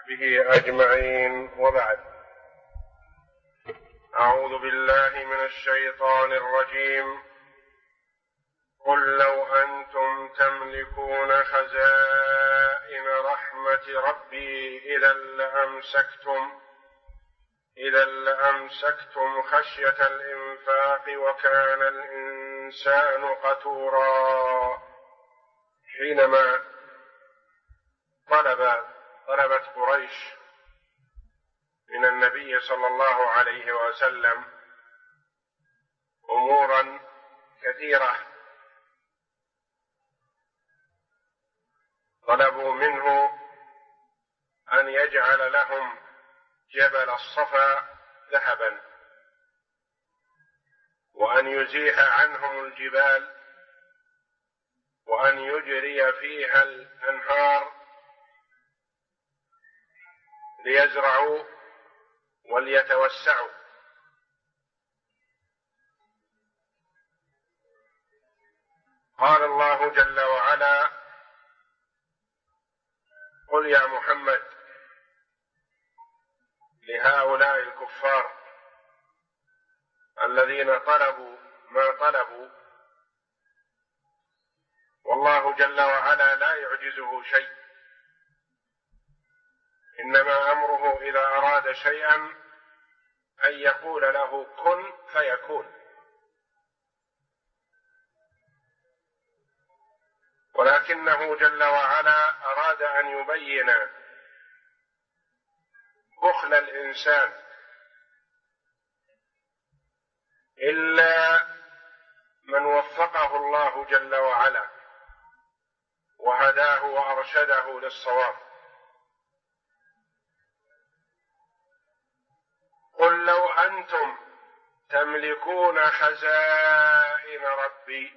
به أجمعين، وبعد. أعوذ بالله من الشيطان الرجيم. قل لو أنتم تملكون خزائن رحمة ربي إذا لأمسكتم خشية الإنفاق وكان الإنسان قتورا. حينما طلبت قريش من النبي صلى الله عليه وسلم أمورا كثيرة، طلبوا منه أن يجعل لهم جبل الصفا ذهبا، وأن يزيح عنهم الجبال، وأن يجري فيها الأنهار ليزرعوا وليتوسعوا. قال الله جل وعلا: قل يا محمد لهؤلاء الكفار الذين طلبوا ما طلبوا، والله جل وعلا لا يعجزه شيء، إنما أمره إذا أراد شيئا أن يقول له كن فيكون. ولكنه جل وعلا أراد أن يبين بخل الإنسان إلا من وفقه الله جل وعلا وهداه وأرشده للصواب. قل لو أنتم تملكون خزائن ربي،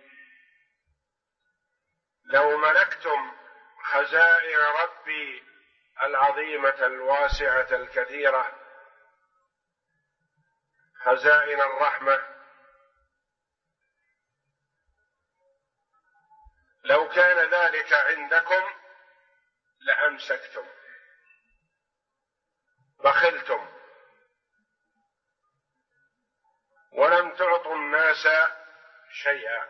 لو ملكتم خزائن ربي العظيمة الواسعة الكثيرة، خزائن الرحمة، لو كان ذلك عندكم لأمسكتم، بخلتم ولم تعطوا الناس شيئا،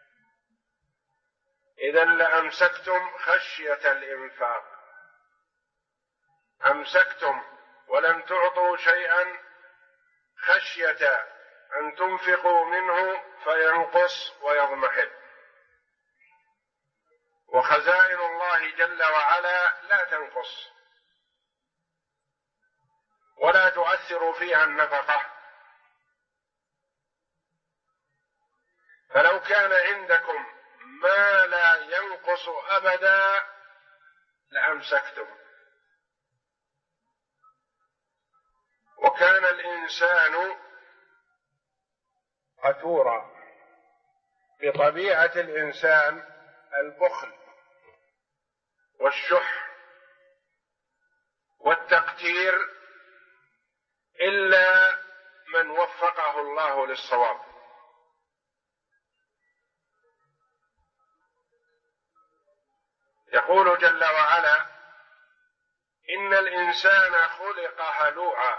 إذا لأمسكتم خشية الإنفاق. أمسكتم ولم تعطوا شيئا خشية أن تنفقوا منه فينقص ويضمحل. وخزائن الله جل وعلا لا تنقص ولا تؤثر فيها النفقة، فلو كان عندكم ما لا ينقص أبدا لأمسكتم. وكان الإنسان قتورا، بطبيعة الإنسان البخل والشح والتقتير، إلا من وفقه الله للصواب. يقول جل وعلا: إن الإنسان خلق هلوعا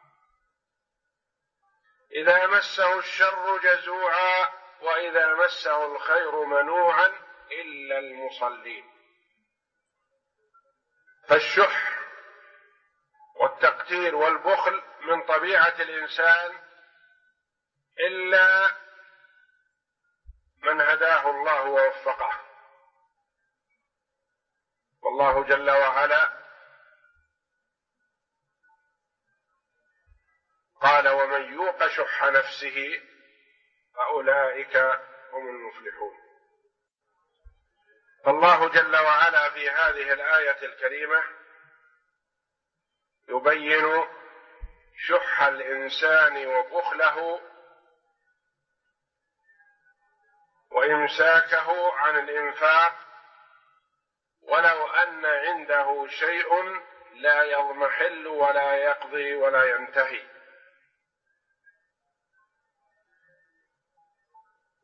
إذا مسه الشر جزوعا وإذا مسه الخير منوعا إلا المصلين. فالشح والتقتير والبخل من طبيعة الإنسان إلا من هداه الله ووفقه. والله جل وعلا قال: ومن يوق شح نفسه فأولئك هم المفلحون. فالله جل وعلا في هذه الآية الكريمة يبين شح الإنسان وبخله وإمساكه عن الإنفاق، ولو أن عنده شيء لا يضمحل ولا يقضي ولا ينتهي.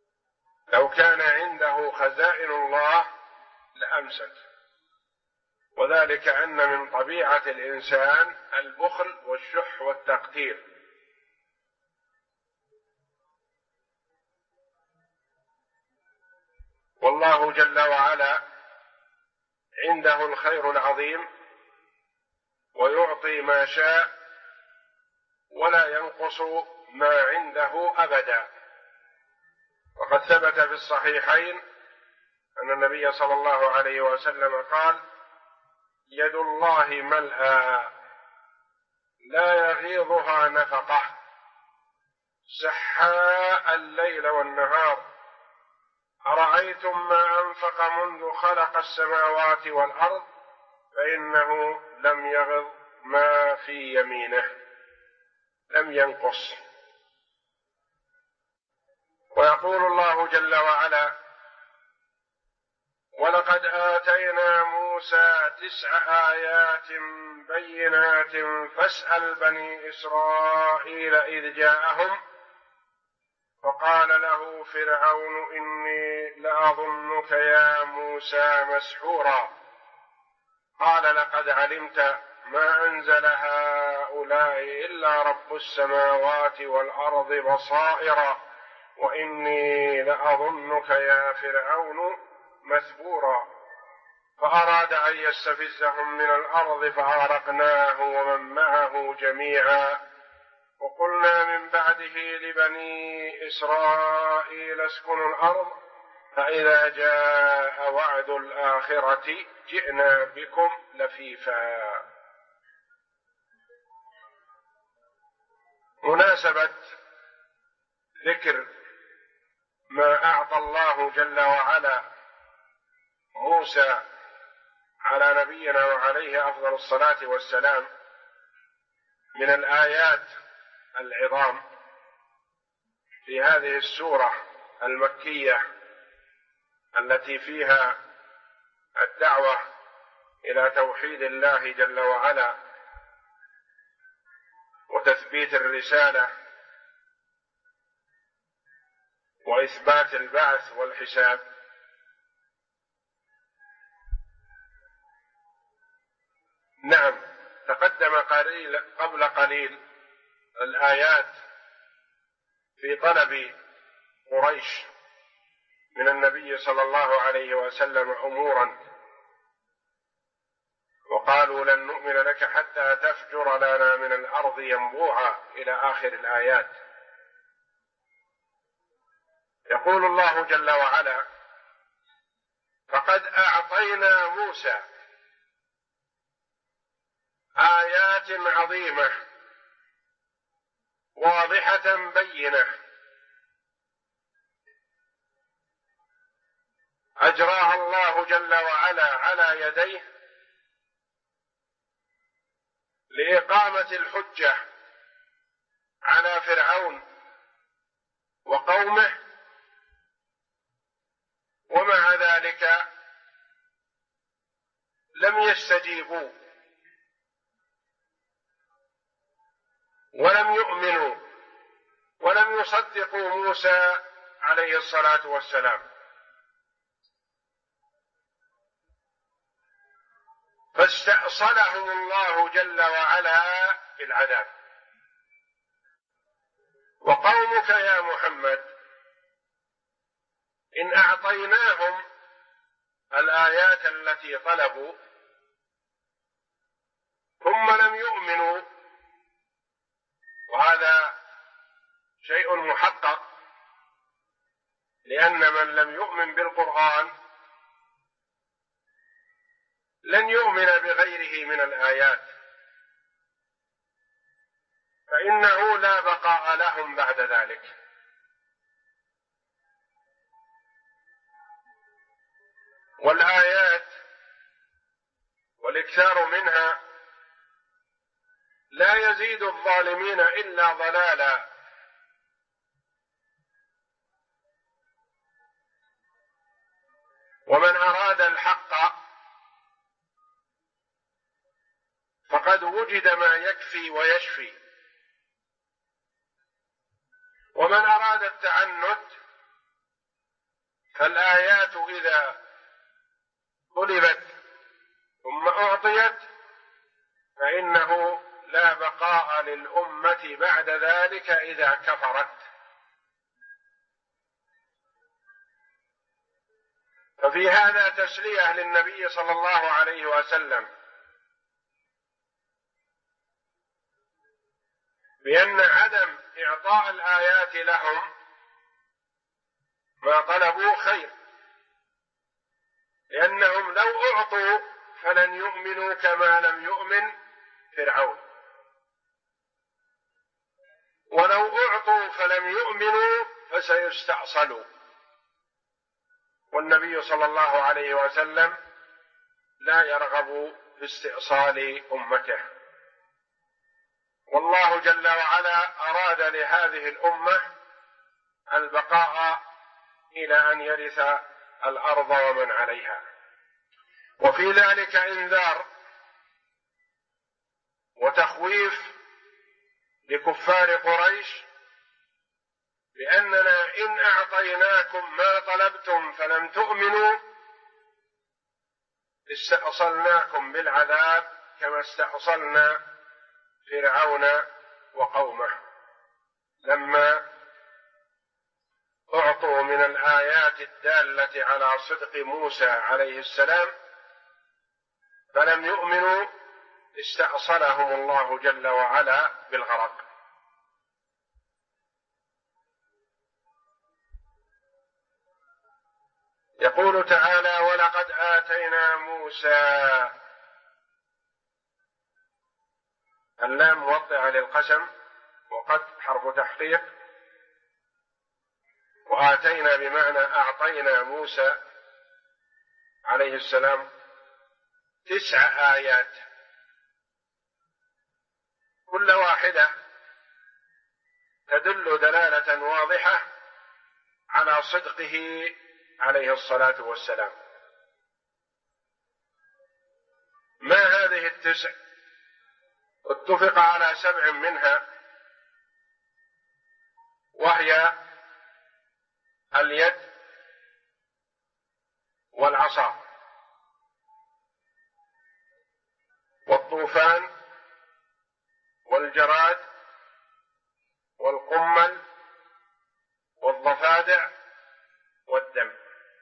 لو كان عنده خزائن الله لأمسك، وذلك أن من طبيعة الإنسان البخل والشح والتقتير. والله جل وعلا عنده الخير العظيم، ويعطي ما شاء ولا ينقص ما عنده أبدا. وقد ثبت في الصحيحين أن النبي صلى الله عليه وسلم قال: يد الله ملأى لا يغيضها نفقة، سحاء الليل والنهار، أرأيتم ما أنفق منذ خلق السماوات والأرض فإنه لم يغض ما في يمينه، لم ينقص. ويقول الله جل وعلا: ولقد آتينا موسى 9 آيات بينات فاسأل بني إسرائيل إذ جاءهم فقال له فرعون إني لأظنك يا موسى مسحورا، قال لقد علمت ما أنزل هؤلاء إلا رب السماوات والأرض بصائر وإني لأظنك يا فرعون مثبورا. فأراد أن يستفزهم من الأرض فأغرقناه ومن معه جميعا. وقلنا من بعده لبني إسرائيل اسكنوا الأرض فإذا جاء وعد الآخرة جئنا بكم لفيفا. مناسبة ذكر ما أعطى الله جل وعلا موسى على نبينا وعليه أفضل الصلاة والسلام من الآيات العظام في هذه السورة المكية التي فيها الدعوة إلى توحيد الله جل وعلا وتثبيت الرسالة وإثبات البعث والحساب. نعم، تقدم قبل قليل الآيات في طلب قريش من النبي صلى الله عليه وسلم أمورا، وقالوا لن نؤمن لك حتى تفجر لنا من الأرض ينبوعا إلى آخر الآيات. يقول الله جل وعلا: فقد أعطينا موسى آيات عظيمة واضحة بينة أجراها الله جل وعلا على يديه لإقامة الحجة على فرعون وقومه، ومع ذلك لم يستجيبوا ولم يؤمنوا ولم يصدقوا موسى عليه الصلاة والسلام، فاستأصلهم الله جل وعلا بالعذاب. وقومك يا محمد إن أعطيناهم الآيات التي طلبوا ثم لم يؤمنوا، وهذا شيء محقق، لأن من لم يؤمن بالقرآن لن يؤمن بغيره من الآيات، فإنه لا بقاء لهم بعد ذلك. والآيات والإكثار منها لا يزيد الظالمين إلا ضلالا. ومن أراد الحق فقد وجد ما يكفي ويشفي، ومن أراد التعنت فالآيات إذا طلبت ثم أعطيت فإنه لا بقاء للأمة بعد ذلك إذا كفرت. ففي هذا تسلية للنبي صلى الله عليه وسلم بأن عدم إعطاء الآيات لهم ما طلبوا خير، لأنهم لو أعطوا فلن يؤمنوا كما لم يؤمن فرعون، ولو أعطوا فلم يؤمنوا فسيستأصلوا، والنبي صلى الله عليه وسلم لا يرغب في استئصال أمته. والله جل وعلا أراد لهذه الأمة البقاء إلى أن يرث الأرض ومن عليها. وفي ذلك إنذار وتخويف لكفار قريش بأننا إن أعطيناكم ما طلبتم فلم تؤمنوا استأصلناكم بالعذاب كما استأصلنا فرعون وقومه لما أعطوا من الآيات الدالة على صدق موسى عليه السلام فلم يؤمنوا استأصلهم الله جل وعلا بالغرق. يقول تعالى: ولقد آتينا موسى، اللام موضعة للقسم، وقد حرف تحقيق، وآتينا بمعنى أعطينا موسى عليه السلام 9 آيات، كل واحدة تدل دلالة واضحة على صدقه عليه الصلاة والسلام. ما هذه 9؟ اتفق على 7 منها، وهي اليد والعصا والطوفان والجراد والقمل والضفادع والدم،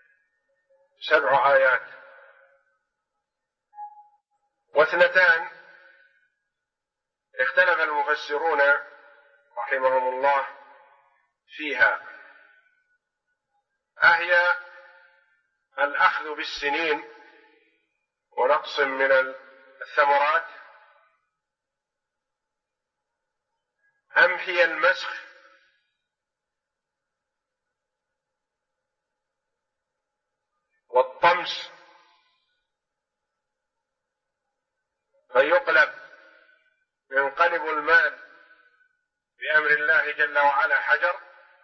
7 آيات. و2 اختلف المفسرون رحمهم الله فيها، أهي الأخذ بالسنين ونقص من الثمرات، أم هي المسخ والطمس فينقلب المال بأمر الله جل وعلا حجر،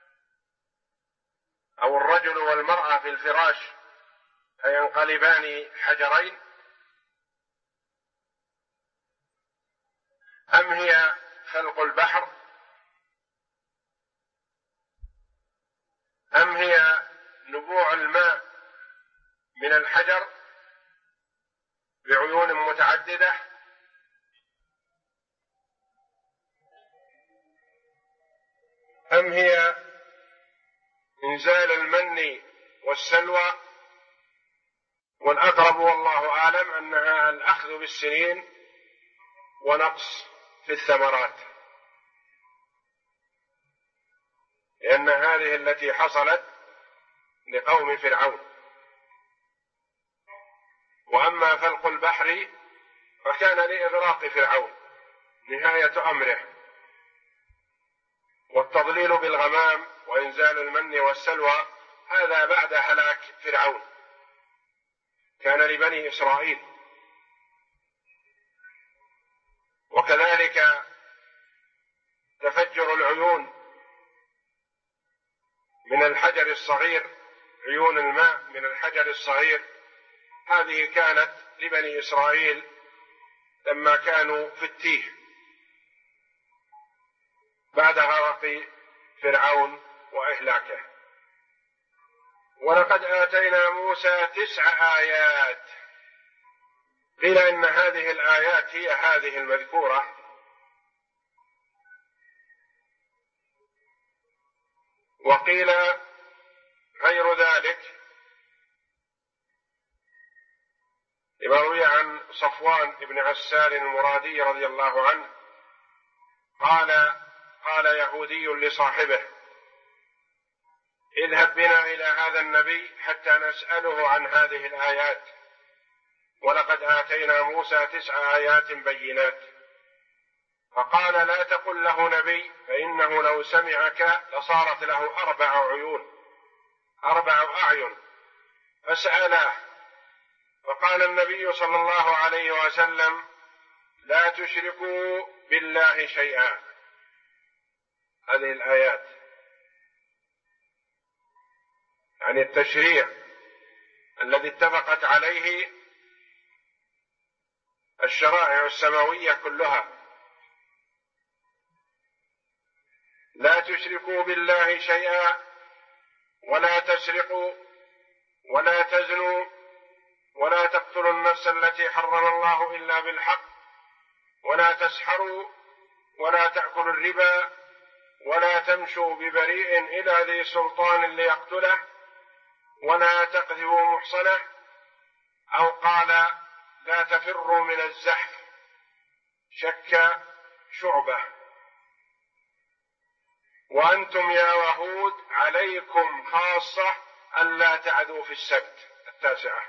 أو الرجل والمرأة في الفراش فينقلبان حجرين، أم هي خلق البحر، أم هي نبوع الماء من الحجر بعيون متعددة، أم هي إنزال المن والسلوى؟ والأقرب والله أعلم أنها الأخذ بالسنين ونقص في الثمرات، لأن هذه التي حصلت لقوم فرعون. وأما فلق البحر فكان لإغراق فرعون نهاية أمره، والتضليل بالغمام وإنزال المن والسلوى هذا بعد هلاك فرعون، كان لبني إسرائيل. وكذلك تفجر العيون من الحجر الصغير، عيون الماء من الحجر الصغير، هذه كانت لبني إسرائيل لما كانوا في التيه بعد غرق فرعون وإهلاكه. ولقد آتينا موسى 9 آيات، قيل إن هذه الآيات هي هذه المذكورة، وقيل غير ذلك لما روي عن صفوان بن عسال المرادي رضي الله عنه قال يهودي لصاحبه: اذهب بنا إلى هذا النبي حتى نسأله عن هذه الآيات، ولقد آتينا موسى 9 آيات بينات. فقال: لا تقل له نبي، فإنه لو سمعك لصارت له 4 أعين. فسألاه، فقال النبي صلى الله عليه وسلم: لا تشركوا بالله شيئا. هذه الآيات يعني التشريع الذي اتفقت عليه الشرائع السماوية كلها. لا تشركوا بالله شيئا، ولا تسرقوا، ولا تزنوا، ولا تقتلوا النفس التي حرم الله إلا بالحق، ولا تسحروا، ولا تأكلوا الربا، ولا تمشوا ببريء إلى ذي سلطان ليقتله، ولا تقذفوا محصنة، أو قال: لا تفروا من الزحف، شك شعبة. وأنتم يا يهود عليكم خاصة ألا تعدوا في السبت 9.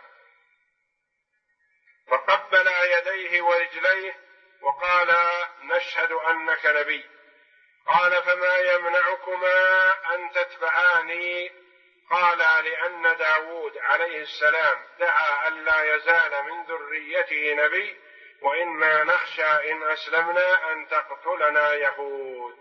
فقبل يديه ورجليه وقال: نشهد أنك نبي. قال: فما يمنعكما أن تتبعاني؟ قال: لأن داود عليه السلام دعا ألا يزال من ذريته نبي، وإنا نخشى إن أسلمنا أن تقتلنا يهود.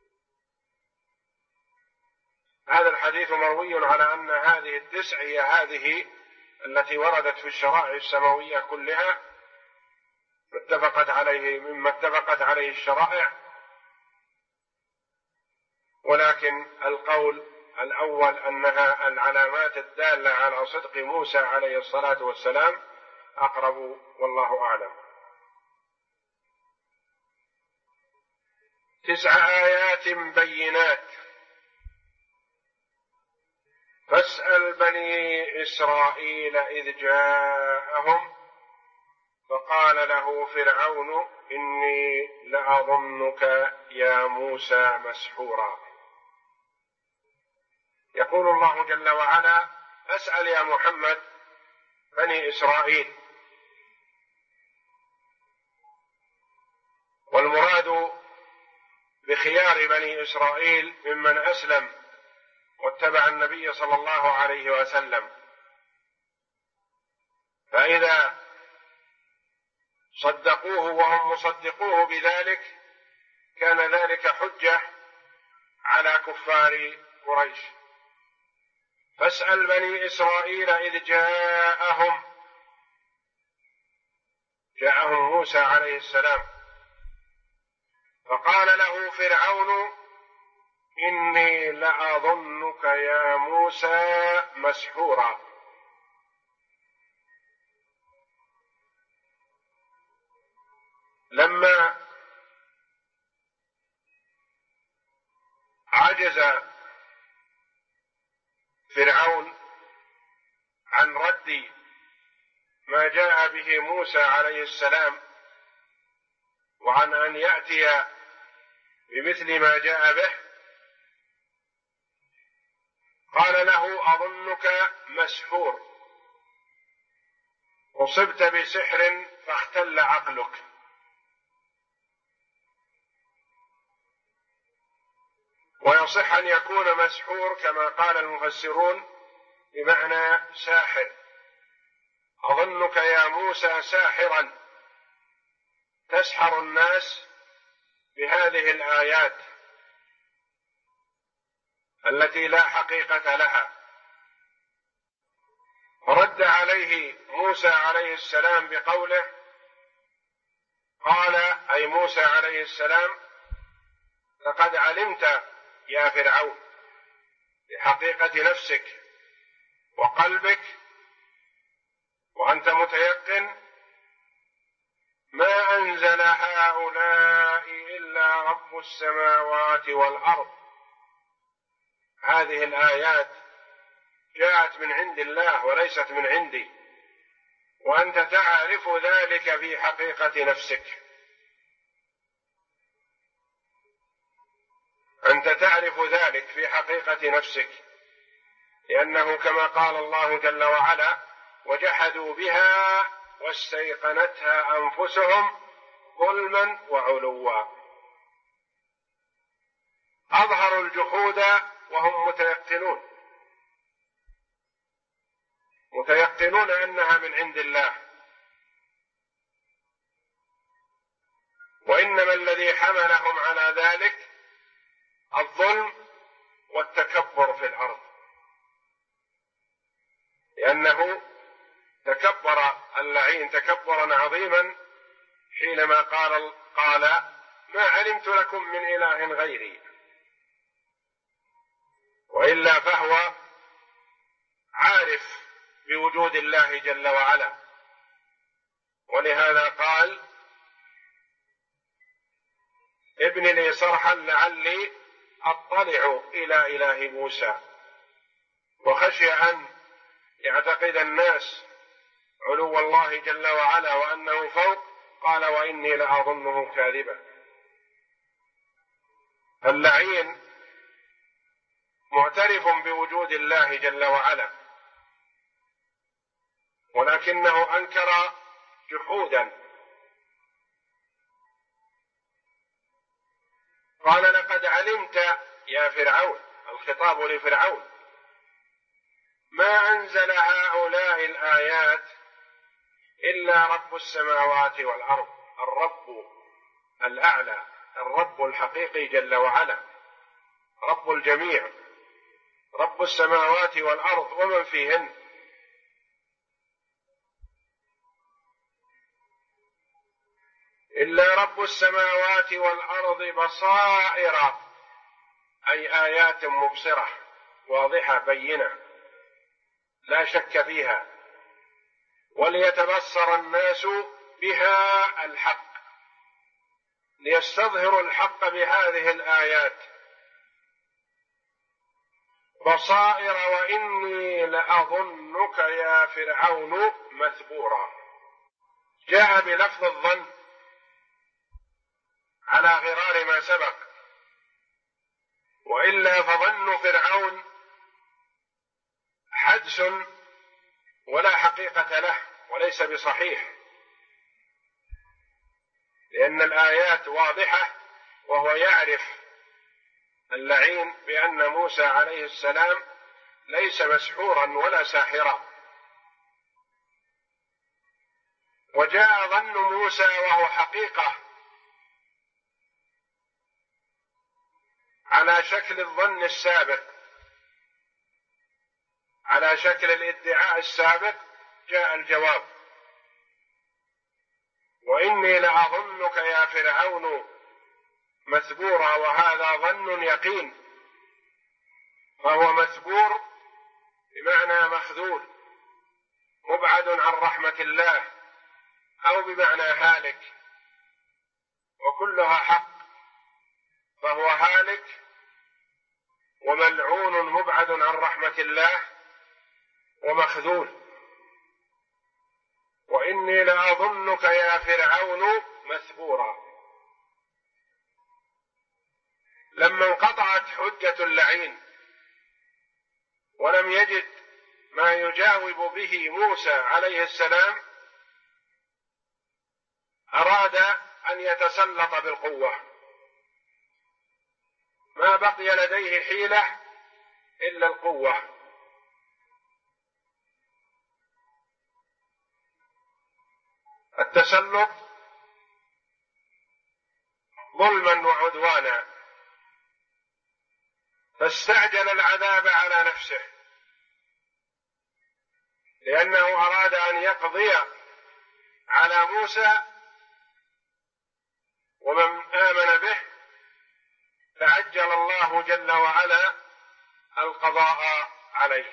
هذا الحديث مروي على أن هذه 9 هي هذه التي وردت في الشرائع السماوية كلها مما اتفقت عليه الشرائع. ولكن القول الأول أنها العلامات الدالة على صدق موسى عليه الصلاة والسلام أقرب، والله أعلم. 9 آيات بينات. فاسأل بني إسرائيل إذ جاءهم فقال له فرعون: إني لأظنك يا موسى مسحورا. يقول الله جل وعلا: اسأل يا محمد بني إسرائيل. والمراد بخيار بني إسرائيل ممن أسلم واتبع النبي صلى الله عليه وسلم، فإذا صدقوه وهم مصدقوه بذلك كان ذلك حجة على كفار قريش. فاسأل بني إسرائيل إذ جاءهم موسى عليه السلام فقال له فرعون: إني لأظنك يا موسى مسحورا. لما عجز فرعون عن رد ما جاء به موسى عليه السلام وعن أن يأتي بمثل ما جاء به، قال له: أظنك مسحور، أصبت بسحر فاختل عقلك. ويصح أن يكون مسحور كما قال المفسرون بمعنى ساحر. أظنك يا موسى ساحرا تسحر الناس بهذه الآيات التي لا حقيقة لها. فرد عليه موسى عليه السلام بقوله: قال أي موسى عليه السلام: لقد علمت يا فرعون بحقيقة نفسك وقلبك، وأنت متيقن ما أنزل هؤلاء إلا رب السماوات والأرض. هذه الآيات جاءت من عند الله وليست من عندي، وأنت تعرف ذلك في حقيقة نفسك. أنت تعرف ذلك في حقيقة نفسك، لأنه كما قال الله جل وعلا: وجحدوا بها واستيقنتها أنفسهم ظلما وعلوا. أظهروا الجحود وهم متيقنون أنها من عند الله، وإنما الذي حملهم على ذلك الظلم والتكبر في الأرض، لأنه تكبر اللعين تكبرا عظيما حينما قال ما علمت لكم من إله غيري، وإلا فهو عارف بوجود الله جل وعلا. ولهذا قال: ابن لي صرحا لعلي أطلع إلى إله موسى، وخشي أن يعتقد الناس علو الله جل وعلا وأنه فوق، قال: وإني لأظنه كاذبا. اللعين معترف بوجود الله جل وعلا، ولكنه أنكر جحودا. قال: لقد علمت يا فرعون، الخطاب لفرعون، ما أنزل هؤلاء الآيات إلا رب السماوات والأرض. الرب الأعلى، الرب الحقيقي جل وعلا، رب الجميع، رب السماوات والأرض ومن فيهن. إلا رب السماوات والأرض بصائر، أي آيات مبصرة واضحة بينة لا شك فيها، وليتبصر الناس بها الحق، ليستظهروا الحق بهذه الآيات. بصائر وإني لأظنك يا فرعون مثبورا. جاء بلفظ الظن على غرار ما سبق، وإلا فظن فرعون حدس ولا حقيقة له وليس بصحيح، لأن الآيات واضحة، وهو يعرف اللعين بأن موسى عليه السلام ليس مسحورا ولا ساحرا. وجاء ظن موسى وهو حقيقة على شكل الظن السابق، على شكل الادعاء السابق. جاء الجواب: وإني لأظنك يا فرعون مثبورا، وهذا ظن يقين، فهو مثبور بمعنى مخذول مبعد عن رحمة الله، أو بمعنى هالك، وكلها حق، فهو هالك وملعون مبعد عن رحمة الله ومخذول. وإني لأظنك يا فرعون مثبورا. لما انقطعت حجة اللعين ولم يجد ما يجاوب به موسى عليه السلام، أراد أن يتسلط بالقوة. ما بقي لديه حيلة إلا القوة. التسلط ظلما وعدوانا، فاستعجل العذاب على نفسه، لأنه أراد أن يقضي على موسى ومن آمن به، فعجل الله جل وعلا القضاء عليه.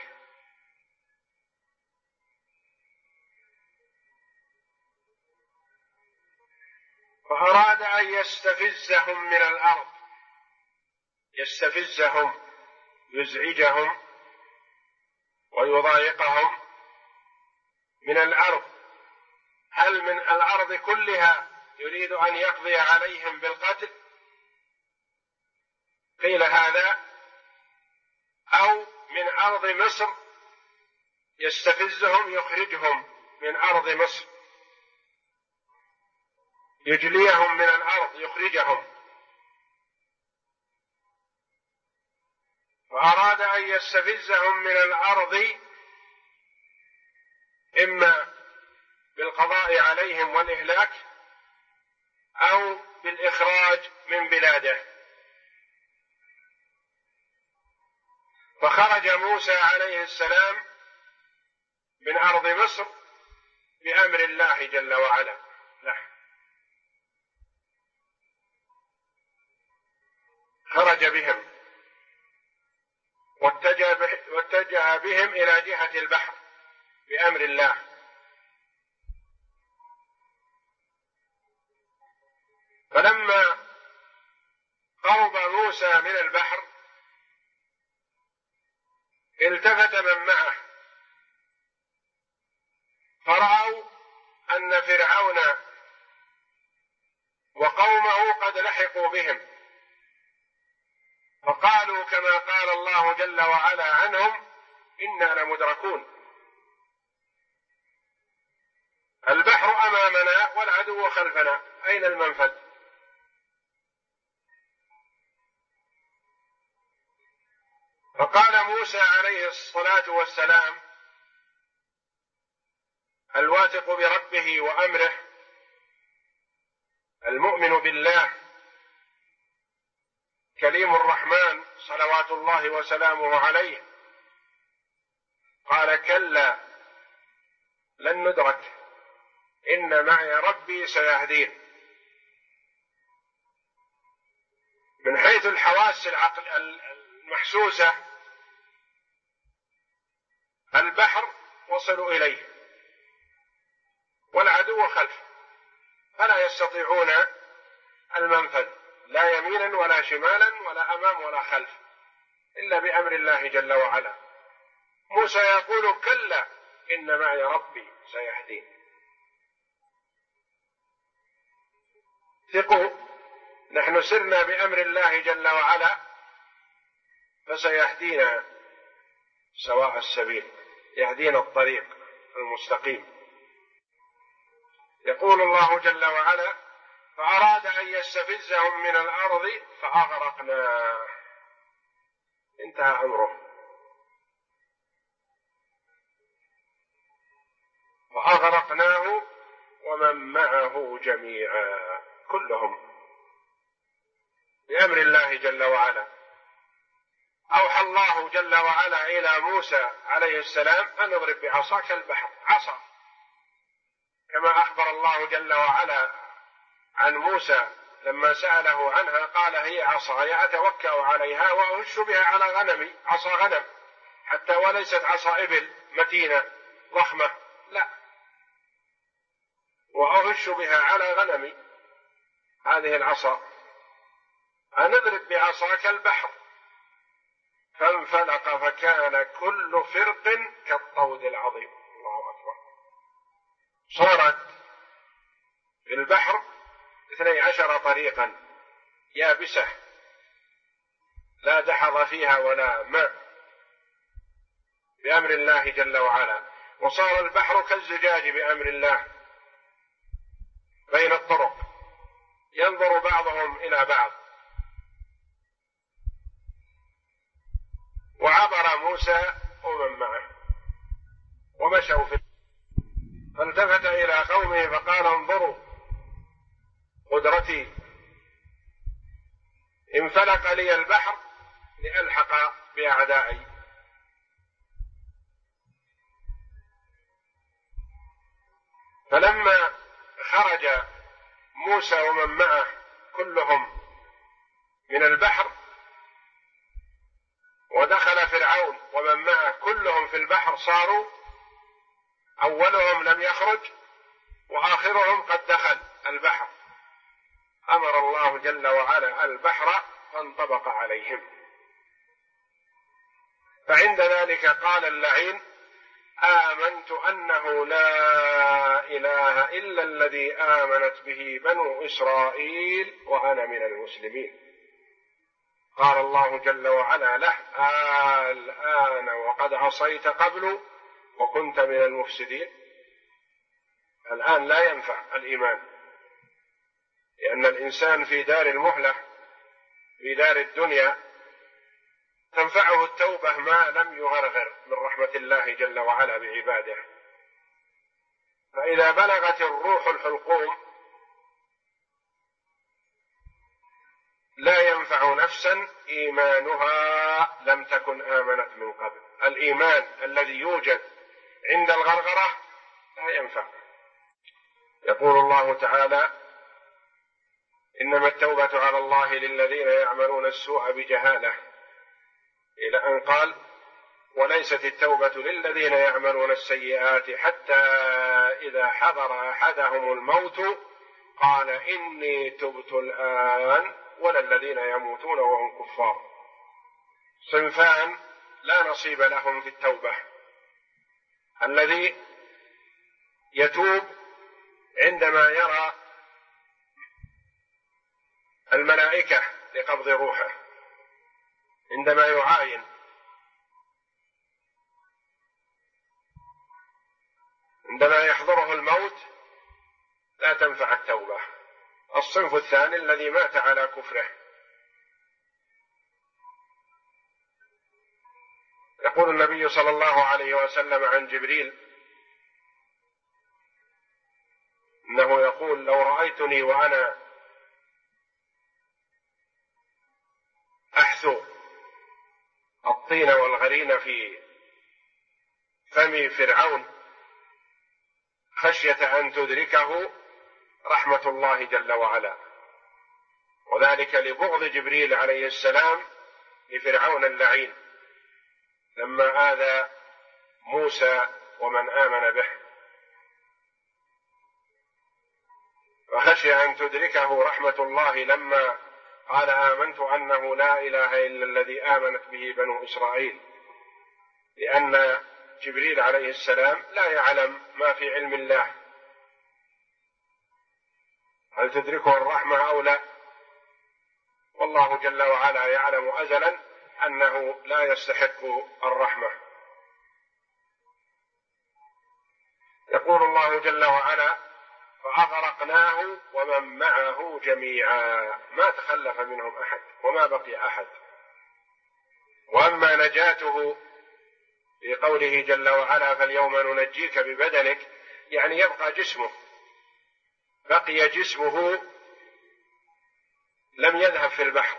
يستفزهم من الأرض، يستفزهم يزعجهم ويضايقهم من الأرض. هل من الأرض كلها يريد أن يقضي عليهم بالقتل؟ قيل هذا، أو من أرض مصر يستفزهم يخرجهم من أرض مصر، يجليهم من الأرض يخرجهم. فأراد أن يستفزهم من الأرض إما بالقضاء عليهم والإهلاك أو بالإخراج من بلاده. فخرج موسى عليه السلام من أرض مصر بأمر الله جل وعلا له، خرج بهم واتجه بهم إلى جهة البحر بأمر الله. فلما قرب موسى من البحر التفت من معه فرأوا أن فرعون وقومه قد لحقوا بهم، فقالوا كما قال الله جل وعلا عنهم: إنا لمدركون، البحر أمامنا والعدو خلفنا، أين المنفذ؟ فقال موسى عليه الصلاة والسلام الواثق بربه وأمره المؤمن بالله كليم الرحمن صلوات الله وسلامه عليه، قال: كلا لن ندرك، إن معي ربي سيهدين. من حيث الحواس المحسوسة البحر وصلوا إليه والعدو خلف، فلا يستطيعون المنفذ لا يمينا ولا شمالا ولا أمام ولا خلف إلا بأمر الله جل وعلا. موسى يقول: كلا إن معي ربي سيهدين. ثقوا، نحن سرنا بأمر الله جل وعلا فسيهدينا سواء السبيل، يهدينا الطريق المستقيم. يقول الله جل وعلا: فأراد أن يستفزهم من الأرض فأغرقناه، انتهى أمره. وأغرقناه ومن معه جميعا، كلهم بأمر الله جل وعلا. أوحى الله جل وعلا إلى موسى عليه السلام أن اضرب بعصاك البحر، عصا، كما أخبر الله جل وعلا عن موسى لما سأله عنها قال: هي عصاي أتوكأ عليها وأهش بها على غنمي، عصا غنم حتى وليست عصا إبل متينة ضخمة، لا، وأهش بها على غنمي، هذه العصا. أن اضرب بعصاك البحر فانفلق فكان كل فرق كالطود العظيم. الله أكبر. صارت في البحر 12 طريقا يابسة لا دحض فيها ولا ماء بأمر الله جل وعلا، وصار البحر كالزجاج بأمر الله بين الطرق، ينظر بعضهم إلى بعض. وعبر موسى ومن معه ومشوا في، فالتفت إلى قومه فقال: انظروا قدرتي، انفلق لي البحر لألحق بأعدائي. فلما خرج موسى ومن معه كلهم من البحر ودخل فرعون ومن معه كلهم في البحر، صاروا أولهم لم يخرج وآخرهم قد دخل البحر، أمر الله جل وعلا البحر فانطبق عليهم. فعند ذلك قال اللعين: آمنت أنه لا إله إلا الذي آمنت به بنو إسرائيل وأنا من المسلمين. قال الله جل وعلا له: الآن وقد عصيت قبل وكنت من المفسدين. الآن لا ينفع الإيمان، لأن الإنسان في دار المهلة في دار الدنيا تنفعه التوبة ما لم يغرغر من رحمة الله جل وعلا بعباده. فإذا بلغت الروح الحلقوم لا ينفع نفسا إيمانها لم تكن آمنت من قبل. الإيمان الذي يوجد عند الغرغرة لا ينفع. يقول الله تعالى: إنما التوبة على الله للذين يعملون السوء بجهالة، إلى أن قال: وليست التوبة للذين يعملون السيئات حتى إذا حضر أحدهم الموت قال إني تبت الآن ولا الذين يموتون وهم كفار. صنفان لا نصيب لهم في التوبة: الذي يتوب عندما يرى الملائكة لقبض روحه، عندما يعاين، عندما يحضره الموت لا تنفع التوبة. الصنف الثاني الذي مات على كفره. يقول النبي صلى الله عليه وسلم عن جبريل إنه يقول: لو رأيتني وأنا أحثو الطين والغرين في فم فرعون خشية أن تدركه رحمة الله جل وعلا، وذلك لبغض جبريل عليه السلام لفرعون اللعين لما آذى موسى ومن آمن به، فخشي أن تدركه رحمة الله لما قال: آمنت أنه لا إله إلا الذي آمنت به بنو إسرائيل، لأن جبريل عليه السلام لا يعلم ما في علم الله، هل تدركه الرحمة أو لا، والله جل وعلا يعلم أزلا أنه لا يستحق الرحمة. يقول الله جل وعلا: فأغرقناه ومن معه جميعا، ما تخلف منهم أحد وما بقي أحد. وأما نجاته في قوله جل وعلا: فاليوم ننجيك ببدنك، يعني يبقى جسمه، بقي جسمه لم يذهب في البحر،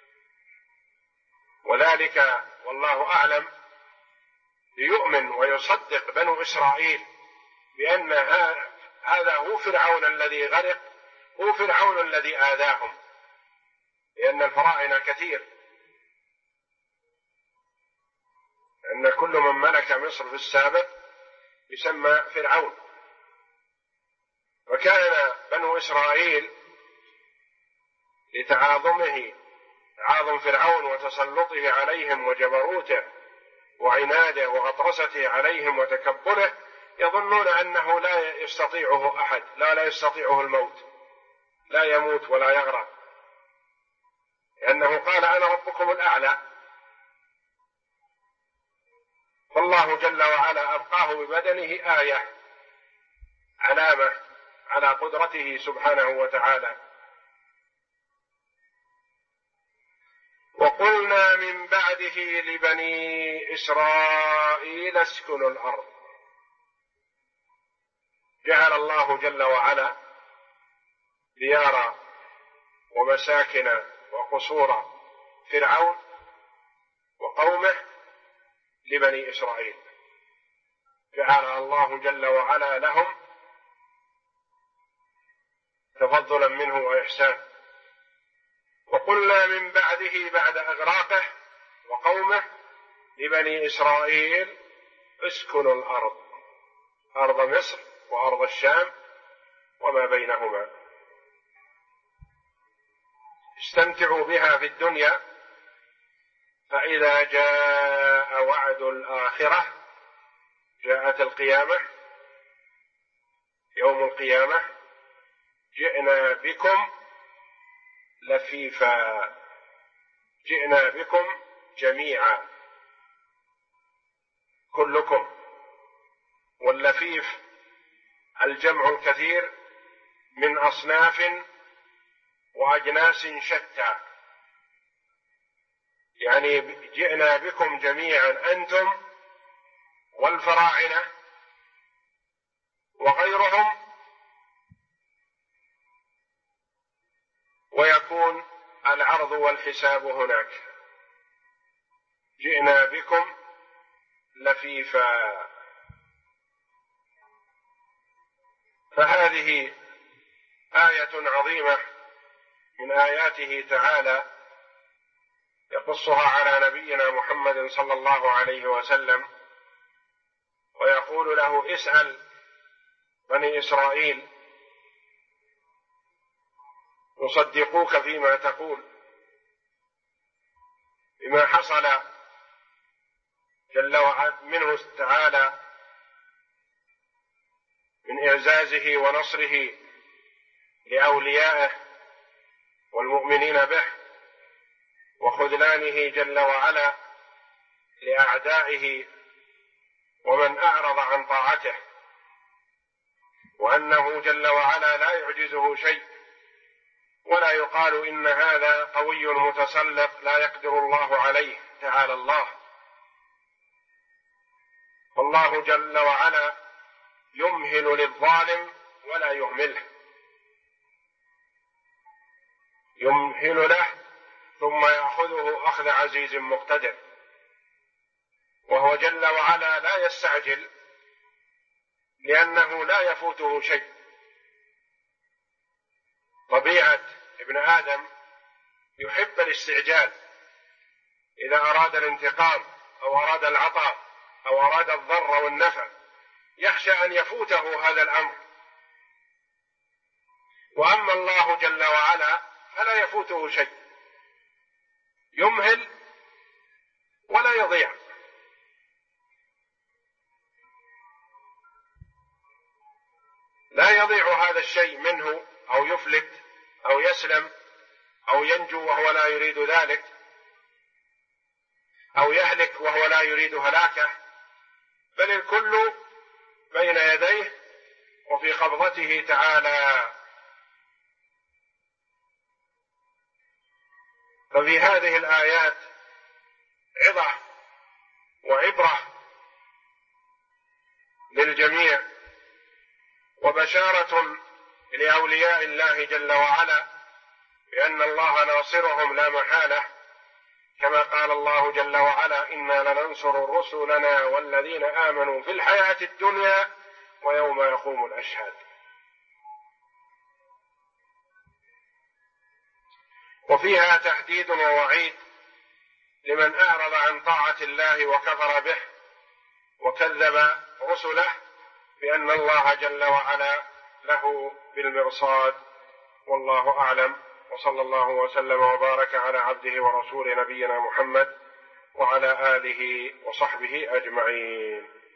وذلك والله أعلم ليؤمن ويصدق بنو إسرائيل بأن هذا هو فرعون الذي غرق، هو فرعون الذي آذاهم، لأن الفراعنة كثير، أن كل من ملك مصر في السابق يسمى فرعون. وكان بنو إسرائيل لتعاظمه، تعاظم فرعون وتسلطه عليهم وجبروته وعناده وغطرسته عليهم وتكبره، يظنون أنه لا يستطيعه أحد، لا يستطيعه الموت، لا يموت ولا يغرق، لأنه قال: أنا ربكم الأعلى. فالله جل وعلا أبقاه ببدنه آية، علامة على قدرته سبحانه وتعالى. وقلنا من بعده لبني إسرائيل اسكنوا الأرض. جعل الله جل وعلا ديار ومساكن وقصور فرعون وقومه لبني إسرائيل، جعل الله جل وعلا لهم تفضلا منه وإحسان. وقلنا من بعده بعد إغراقه وقومه لبني إسرائيل اسكنوا الأرض، أرض مصر وأرض الشام وما بينهما. استمتعوا بها في الدنيا، فإذا جاء وعد الآخرة، جاءت القيامة، يوم القيامة، جئنا بكم لفيفا، جئنا بكم جميعا كلكم. واللفيف الجمع الكثير من أصناف وأجناس شتى، يعني جئنا بكم جميعا أنتم والفراعنة وغيرهم، ويكون العرض والحساب هناك. جئنا بكم لفيفا. فهذه آية عظيمة من آياته تعالى يقصها على نبينا محمد صلى الله عليه وسلم، ويقول له: اسأل بني إسرائيل يصدقوك فيما تقول بما حصل جل وعلا منه تعالى من إعزازه ونصره لأوليائه والمؤمنين به، وخذلانه جل وعلا لأعدائه ومن أعرض عن طاعته، وأنه جل وعلا لا يعجزه شيء، ولا يقال إن هذا قوي متسلط لا يقدر الله عليه، تعالى الله. فالله جل وعلا يمهل للظالم ولا يهمله، يمهل له ثم يأخذه أخذ عزيز مقتدر، وهو جل وعلا لا يستعجل لأنه لا يفوته شيء. طبيعة ابن آدم يحب الاستعجال، إذا أراد الانتقام أو أراد العطاء أو أراد الضر والنفع يخشى أن يفوته هذا الأمر، وأما الله جل وعلا فلا يفوته شيء، يمهل ولا يضيع. لا يضيع هذا الشيء منه أو يفلت أو يسلم أو ينجو وهو لا يريد ذلك، أو يهلك وهو لا يريد هلاكه، بل الكل بين يديه وفي قبضته تعالى. ففي هذه الآيات عظة وعبرة للجميع، وبشارة لأولياء الله جل وعلا بأن الله ناصرهم لا محالة، كما قال الله جل وعلا: إنا لننصر رسلنا والذين آمنوا في الحياة الدنيا ويوم يقوم الأشهاد. وفيها تهديد ووعيد لمن أعرض عن طاعة الله وكفر به وكذب رسله، بأن الله جل وعلا له بالمرصاد. والله أعلم، وصلى الله وسلم وبارك على عبده ورسول نبينا محمد وعلى آله وصحبه أجمعين.